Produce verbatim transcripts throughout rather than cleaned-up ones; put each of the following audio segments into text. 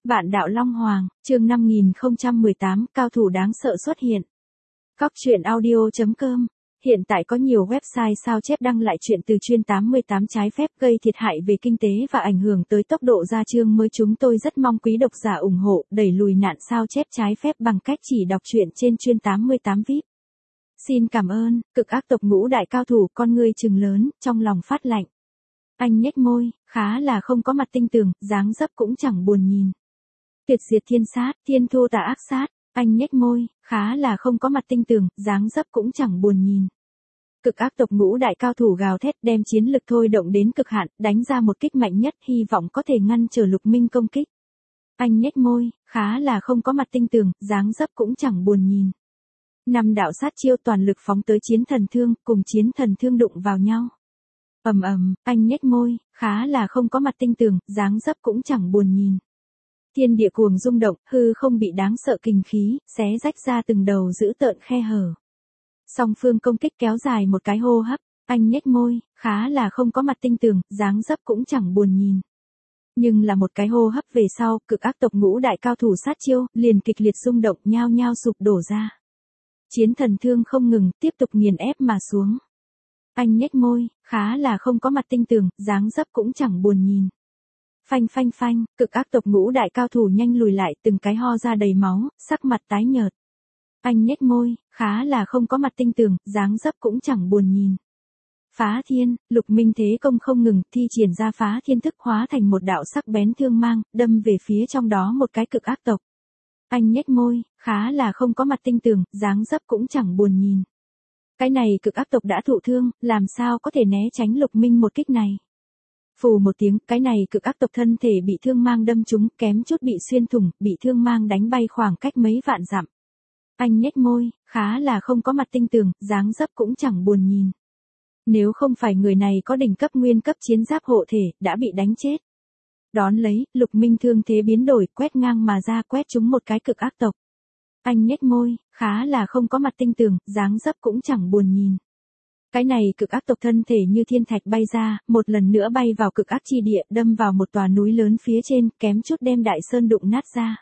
Vạn đạo Long Hoàng, chương năm nghìn không trăm mười tám, cao thủ đáng sợ xuất hiện. Cóc truyện audio chấm com. Hiện tại có nhiều website sao chép đăng lại chuyện từ chuyên tám mươi tám trái phép gây thiệt hại về kinh tế và ảnh hưởng tới tốc độ ra chương mới. Chúng tôi rất mong quý độc giả ủng hộ, đẩy lùi nạn sao chép trái phép bằng cách chỉ đọc truyện trên chuyên tám mươi tám vi ai pi. Xin cảm ơn. Cực ác tộc ngũ đại cao thủ, con ngươi trừng lớn, trong lòng phát lạnh. Anh nhếch môi, khá là không có mặt tinh tường, dáng dấp cũng chẳng buồn nhìn. Tuyệt diệt thiên sát, thiên thu tà ác sát, anh nhếch môi, khá là không có mặt tinh tường, dáng dấp cũng chẳng buồn nhìn. Cực ác tộc ngũ đại cao thủ gào thét, đem chiến lực thôi động đến cực hạn, đánh ra một kích mạnh nhất, hy vọng có thể ngăn trở Lục Minh công kích. Anh nhếch môi, khá là không có mặt tinh tường, dáng dấp cũng chẳng buồn nhìn. Năm đạo sát chiêu toàn lực phóng tới chiến thần thương, cùng chiến thần thương đụng vào nhau. Ầm ầm, anh nhếch môi, khá là không có mặt tinh tường, dáng dấp cũng chẳng buồn nhìn. Thiên địa cuồng rung động, hư không bị đáng sợ kình khí, xé rách ra từng đầu dữ tợn khe hở. Song phương công kích kéo dài một cái hô hấp, anh nhếch môi, khá là không có mặt tinh tường, dáng dấp cũng chẳng buồn nhìn. Nhưng là một cái hô hấp về sau, cực ác tộc ngũ đại cao thủ sát chiêu, liền kịch liệt rung động, nhao nhao sụp đổ ra. Chiến thần thương không ngừng, tiếp tục nghiền ép mà xuống. Anh nhếch môi, khá là không có mặt tinh tường, dáng dấp cũng chẳng buồn nhìn. Phanh phanh phanh, cực ác tộc ngũ đại cao thủ nhanh lùi lại, từng cái ho ra đầy máu, sắc mặt tái nhợt. Anh nhếch môi, khá là không có mặt tinh tường, dáng dấp cũng chẳng buồn nhìn. Phá thiên, Lục Minh thế công không ngừng, thi triển ra phá thiên thức hóa thành một đạo sắc bén thương mang, đâm về phía trong đó một cái cực ác tộc. Anh nhếch môi, khá là không có mặt tinh tường, dáng dấp cũng chẳng buồn nhìn. Cái này cực ác tộc đã thụ thương, làm sao có thể né tránh Lục Minh một kích này. Phù một tiếng, cái này cực ác tộc thân thể bị thương mang đâm trúng, kém chút bị xuyên thủng, bị thương mang đánh bay khoảng cách mấy vạn dặm. Anh nhếch môi, khá là không có mặt tinh tường, dáng dấp cũng chẳng buồn nhìn. Nếu không phải người này có đỉnh cấp nguyên cấp chiến giáp hộ thể, đã bị đánh chết. Đón lấy, Lục Minh thương thế biến đổi, quét ngang mà ra, quét trúng một cái cực ác tộc. Anh nhếch môi, khá là không có mặt tinh tường, dáng dấp cũng chẳng buồn nhìn. Cái này cực ác tộc thân thể như thiên thạch bay ra, một lần nữa bay vào cực ác chi địa, đâm vào một tòa núi lớn phía trên, kém chút đem đại sơn đụng nát ra.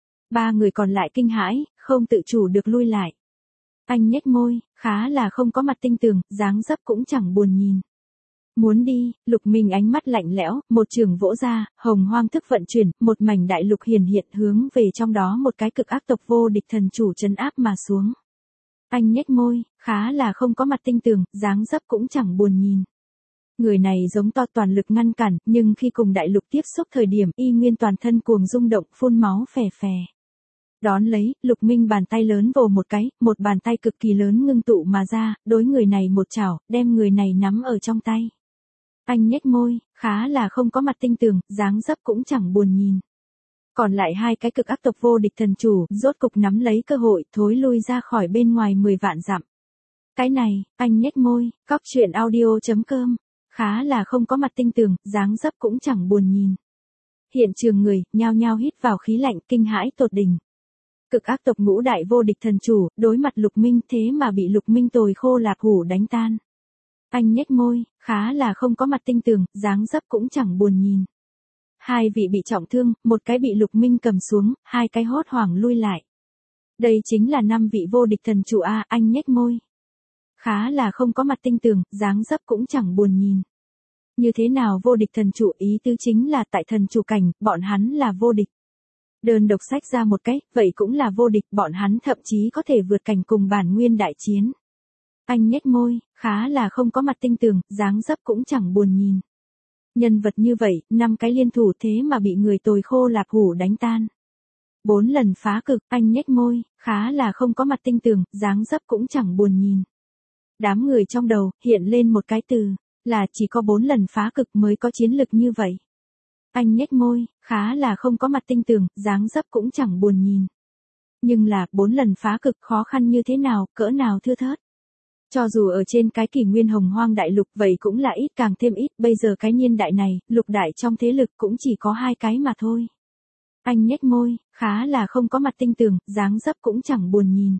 Ba người còn lại kinh hãi, không tự chủ được lui lại. Anh nhếch môi, khá là không có mặt tinh tường, dáng dấp cũng chẳng buồn nhìn. Muốn đi, Lục Minh ánh mắt lạnh lẽo, một trường vỗ ra, hồng hoang thức vận chuyển, một mảnh đại lục hiển hiện hướng về trong đó một cái cực ác tộc vô địch thần chủ trấn áp mà xuống. Anh nhếch môi, khá là không có mặt tinh tường, dáng dấp cũng chẳng buồn nhìn. Người này giống to toàn lực ngăn cản, nhưng khi cùng đại lục tiếp xúc thời điểm y nguyên toàn thân cuồng rung động, phun máu phè phè. Đón lấy, Lục Minh bàn tay lớn vồ một cái, một bàn tay cực kỳ lớn ngưng tụ mà ra, đối người này một chảo, đem người này nắm ở trong tay. Anh nhếch môi, khá là không có mặt tinh tường, dáng dấp cũng chẳng buồn nhìn. Còn lại hai cái cực ác tộc vô địch thần chủ, rốt cục nắm lấy cơ hội, thối lui ra khỏi bên ngoài mười vạn dặm. Cái này, anh nhếch môi, cóc truyện audio chấm com, khá là không có mặt tinh tường, dáng dấp cũng chẳng buồn nhìn. Hiện trường người, nhao nhao hít vào khí lạnh, kinh hãi tột đỉnh. Cực ác tộc ngũ đại vô địch thần chủ, đối mặt Lục Minh thế mà bị Lục Minh tồi khô lạc hủ đánh tan. Anh nhếch môi, khá là không có mặt tinh tường, dáng dấp cũng chẳng buồn nhìn. Hai vị bị trọng thương, một cái bị Lục Minh cầm xuống, hai cái hốt hoảng lui lại. Đây chính là năm vị vô địch thần chủ a, anh nhếch môi. Khá là không có mặt tinh tường, dáng dấp cũng chẳng buồn nhìn. Như thế nào vô địch thần chủ, ý tứ chính là tại thần chủ cảnh, bọn hắn là vô địch. Đơn độc sách ra một cái, vậy cũng là vô địch, bọn hắn thậm chí có thể vượt cảnh cùng bản nguyên đại chiến. Anh nhếch môi, khá là không có mặt tinh tường, dáng dấp cũng chẳng buồn nhìn. Nhân vật như vậy, năm cái liên thủ thế mà bị người tồi khô lạc hủ đánh tan. Bốn lần phá cực, anh nhếch môi, khá là không có mặt tinh tường, dáng dấp cũng chẳng buồn nhìn. Đám người trong đầu, hiện lên một cái từ, là chỉ có bốn lần phá cực mới có chiến lực như vậy. Anh nhếch môi, khá là không có mặt tinh tường, dáng dấp cũng chẳng buồn nhìn. Nhưng là, bốn lần phá cực khó khăn như thế nào, cỡ nào thưa thớt. Cho dù ở trên cái kỷ nguyên hồng hoang đại lục vậy cũng là ít càng thêm ít, bây giờ cái niên đại này, lục đại trong thế lực cũng chỉ có hai cái mà thôi. Anh nhếch môi, khá là không có mặt tinh tường, dáng dấp cũng chẳng buồn nhìn.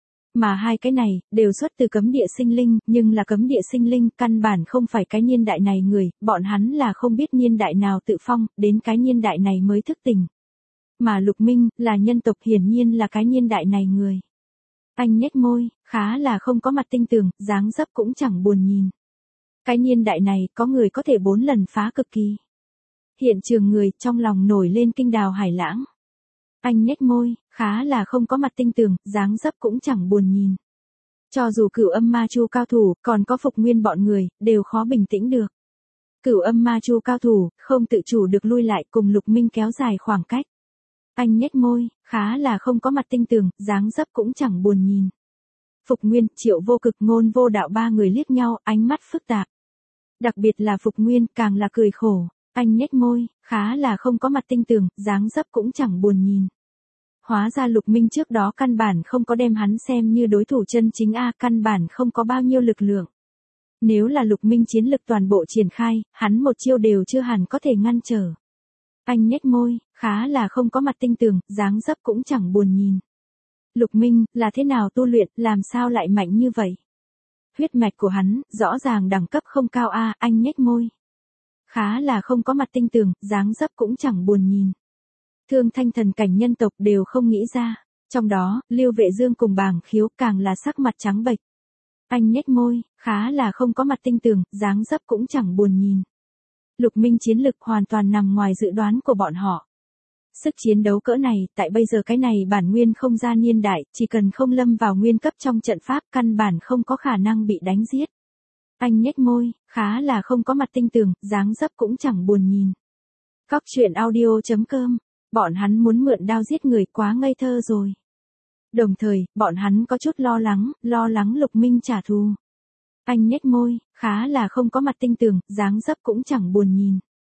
Mà hai cái này, đều xuất từ cấm địa sinh linh, nhưng là cấm địa sinh linh, căn bản không phải cái niên đại này người, bọn hắn là không biết niên đại nào tự phong, đến cái niên đại này mới thức tỉnh. mà Lục Minh, là nhân tộc hiển nhiên là cái niên đại này người. Anh nhếch môi, khá là không có mặt tinh tường, dáng dấp cũng chẳng buồn nhìn. Cái niên đại này, có người có thể bốn lần phá cực kỳ. Hiện trường người, trong lòng nổi lên kinh đào hải lãng. Anh nhếch môi, khá là không có mặt tinh tường, dáng dấp cũng chẳng buồn nhìn. Cho dù Cửu Âm Ma Chu cao thủ, còn có Phục Nguyên bọn người, đều khó bình tĩnh được. Cửu Âm Ma Chu cao thủ, không tự chủ được lui lại cùng Lục Minh kéo dài khoảng cách. Anh nhếch môi, khá là không có mặt tinh tường, dáng dấp cũng chẳng buồn nhìn. Phục Nguyên, Triệu Vô Cực, Ngôn Vô Đạo ba người liếc nhau, ánh mắt phức tạp. Đặc biệt là Phục Nguyên, càng là cười khổ. Anh nhếch môi, khá là không có mặt tinh tường, dáng dấp cũng chẳng buồn nhìn. Hóa ra Lục Minh trước đó căn bản không có đem hắn xem như đối thủ chân chính a, căn bản không có bao nhiêu lực lượng. Nếu là Lục Minh chiến lực toàn bộ triển khai, hắn một chiêu đều chưa hẳn có thể ngăn trở. Anh nhếch môi, khá là không có mặt tinh tường, dáng dấp cũng chẳng buồn nhìn. Lục Minh, là thế nào tu luyện, làm sao lại mạnh như vậy? Huyết mạch của hắn, rõ ràng đẳng cấp không cao a, anh nhếch môi. Khá là không có mặt tinh tường, dáng dấp cũng chẳng buồn nhìn. Thương Thanh thần cảnh nhân tộc đều không nghĩ ra. Trong đó, Lưu Vệ Dương cùng Bàng Khiếu càng là sắc mặt trắng bệch. Anh nhếch môi, khá là không có mặt tinh tường, dáng dấp cũng chẳng buồn nhìn. Lục Minh chiến lực hoàn toàn nằm ngoài dự đoán của bọn họ. Sức chiến đấu cỡ này, tại bây giờ cái này bản nguyên không gian niên đại, chỉ cần không lâm vào nguyên cấp trong trận pháp, căn bản không có khả năng bị đánh giết. Anh nhếch môi, khá là không có mặt tinh tường, dáng dấp cũng chẳng buồn nhìn. Cóc truyện audio chấm com, bọn hắn muốn mượn đao giết người quá ngây thơ rồi. Đồng thời, bọn hắn có chút lo lắng, lo lắng Lục Minh trả thù. Anh nhếch môi, khá là không có mặt tinh tường, dáng dấp cũng chẳng buồn nhìn.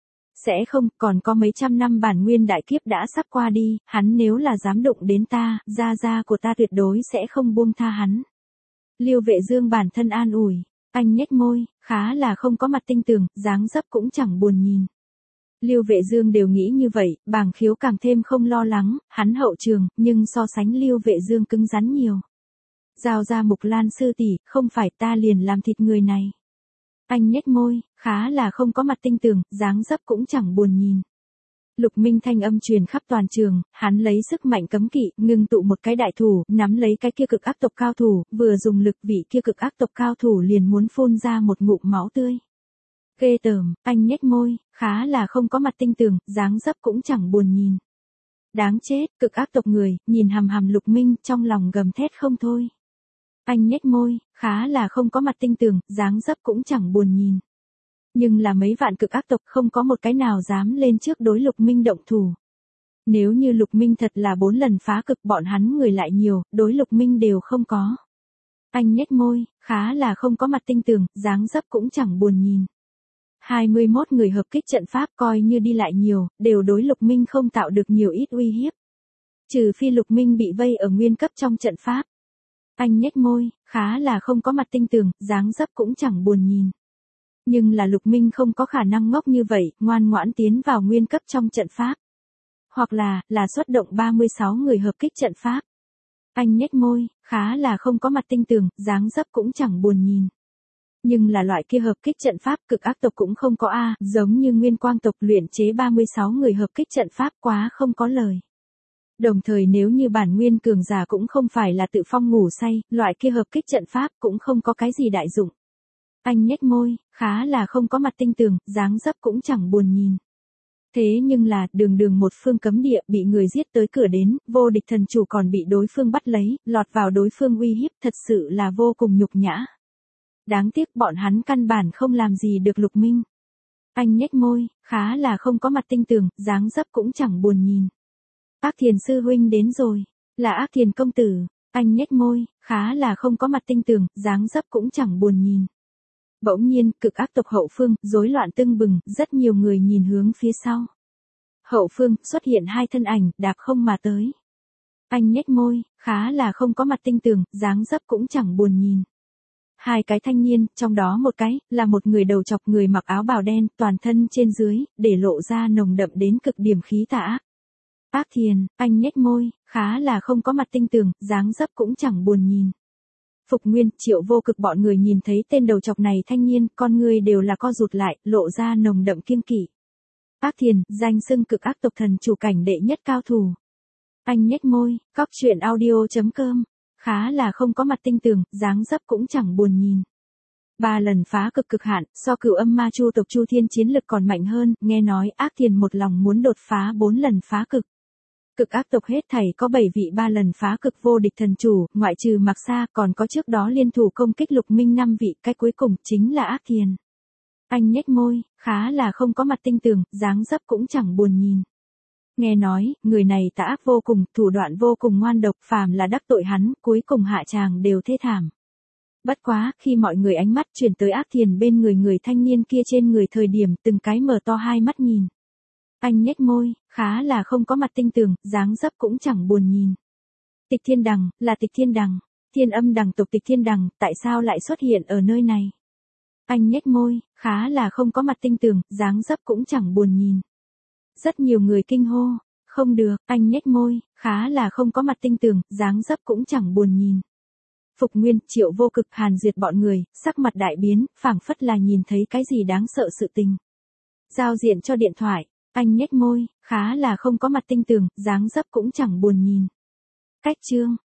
Sẽ không, còn có mấy trăm năm bản nguyên đại kiếp đã sắp qua đi, hắn nếu là dám đụng đến ta, gia gia của ta tuyệt đối sẽ không buông tha hắn. Lưu Vệ Dương bản thân an ủi. Anh nhếch môi, khá là không có mặt tinh tường, dáng dấp cũng chẳng buồn nhìn. Lưu Vệ Dương đều nghĩ như vậy, Bàng Khiếu càng thêm không lo lắng, hắn hậu trường, nhưng so sánh Lưu Vệ Dương cứng rắn nhiều. Giao ra Mục Lan sư tỷ, không phải ta liền làm thịt người này. Anh nhếch môi, khá là không có mặt tinh tường, dáng dấp cũng chẳng buồn nhìn. Lục Minh thanh âm truyền khắp toàn trường, hắn lấy sức mạnh cấm kỵ, ngưng tụ một cái đại thủ, nắm lấy cái kia cực ác tộc cao thủ, vừa dùng lực vị kia cực ác tộc cao thủ liền muốn phun ra một ngụm máu tươi. Ghê tởm, anh nhếch môi, khá là không có mặt tinh tường, dáng dấp cũng chẳng buồn nhìn. Đáng chết, cực ác tộc người, nhìn hằm hằm Lục Minh, trong lòng gầm thét không thôi. Anh nhếch môi, khá là không có mặt tinh tường, dáng dấp cũng chẳng buồn nhìn. Nhưng là mấy vạn cực ác tộc không có một cái nào dám lên trước đối Lục Minh động thủ. Nếu như Lục Minh thật là bốn lần phá cực, bọn hắn người lại nhiều, đối Lục Minh đều không có. Anh nhếch môi, khá là không có mặt tinh tường, dáng dấp cũng chẳng buồn nhìn. hai mươi mốt người hợp kích trận pháp coi như đi lại nhiều, đều đối Lục Minh không tạo được nhiều ít uy hiếp. Trừ phi Lục Minh bị vây ở nguyên cấp trong trận pháp. Anh nhếch môi, khá là không có mặt tinh tường, dáng dấp cũng chẳng buồn nhìn. Nhưng là Lục Minh không có khả năng ngốc như vậy, ngoan ngoãn tiến vào nguyên cấp trong trận pháp. Hoặc là, là xuất động ba mươi sáu người hợp kích trận pháp. Anh nhếch môi, khá là không có mặt tinh tường, dáng dấp cũng chẳng buồn nhìn. Nhưng là loại kia hợp kích trận pháp cực ác tộc cũng không có a, giống như Nguyên Quang tộc luyện chế ba mươi sáu người hợp kích trận pháp quá không có lời. Đồng thời nếu như bản nguyên cường giả cũng không phải là tự phong ngủ say, loại kia hợp kích trận pháp cũng không có cái gì đại dụng. Anh nhếch môi, khá là không có mặt tinh tường, dáng dấp cũng chẳng buồn nhìn. Thế nhưng là, đường đường một phương cấm địa bị người giết tới cửa đến, vô địch thần chủ còn bị đối phương bắt lấy, lọt vào đối phương uy hiếp, thật sự là vô cùng nhục nhã. Đáng tiếc bọn hắn căn bản không làm gì được Lục Minh. Anh nhếch môi, khá là không có mặt tinh tường, dáng dấp cũng chẳng buồn nhìn. Ác Thiền sư huynh đến rồi, là Ác Thiền công tử. Anh nhếch môi, khá là không có mặt tinh tường, dáng dấp cũng chẳng buồn nhìn. Bỗng nhiên, cực ác tộc hậu phương, rối loạn tưng bừng, rất nhiều người nhìn hướng phía sau. Hậu phương, xuất hiện hai thân ảnh, đạp không mà tới. Anh nhếch môi, khá là không có mặt tinh tường, dáng dấp cũng chẳng buồn nhìn. Hai cái thanh niên, trong đó một cái, là một người đầu chọc người mặc áo bào đen, toàn thân trên dưới, để lộ ra nồng đậm đến cực điểm khí tà ác. Ác Thiền, anh nhếch môi, khá là không có mặt tinh tường, dáng dấp cũng chẳng buồn nhìn. Phục Nguyên, Triệu Vô Cực bọn người nhìn thấy tên đầu chọc này thanh niên, con người đều là co rụt lại, lộ ra nồng đậm kiêng kỵ. Ác Thiền, danh xưng cực ác tộc thần chủ cảnh đệ nhất cao thủ. Anh nhếch môi, cóc truyện audio.com. Khá là không có mặt tinh tường, dáng dấp cũng chẳng buồn nhìn. Ba lần phá cực cực hạn, so cửu âm ma chu tộc Chu Thiên chiến lực còn mạnh hơn, nghe nói Ác Thiền một lòng muốn đột phá bốn lần phá cực. Cực ác tộc hết thảy có bảy vị ba lần phá cực vô địch thần chủ, ngoại trừ Mạc Sa còn có trước đó liên thủ công kích Lục Minh năm vị, cái cuối cùng chính là Ác Thiền. Anh nhếch môi, khá là không có mặt tinh tường, dáng dấp cũng chẳng buồn nhìn. Nghe nói, người này tà ác vô cùng, thủ đoạn vô cùng ngoan độc, phàm là đắc tội hắn, cuối cùng hạ tràng đều thê thảm. Bất quá, khi mọi người ánh mắt chuyển tới Ác Thiền bên người người thanh niên kia trên người thời điểm, từng cái mở to hai mắt nhìn. Anh nhếch môi, khá là không có mặt tinh tường, dáng dấp cũng chẳng buồn nhìn. Tịch Thiên Đằng, là Tịch Thiên Đằng, Thiên Âm Đằng tộc Tịch Thiên Đằng, tại sao lại xuất hiện ở nơi này? Anh nhếch môi, khá là không có mặt tinh tường, dáng dấp cũng chẳng buồn nhìn. Rất nhiều người kinh hô, không được, anh nhếch môi, khá là không có mặt tinh tường, dáng dấp cũng chẳng buồn nhìn. Phục Nguyên, Triệu Vô Cực, Hàn Duyệt bọn người, sắc mặt đại biến, phảng phất là nhìn thấy cái gì đáng sợ sự tình. Giao diện cho điện thoại, anh nhếch môi, khá là không có mặt tinh tường, dáng dấp cũng chẳng buồn nhìn. Cách chương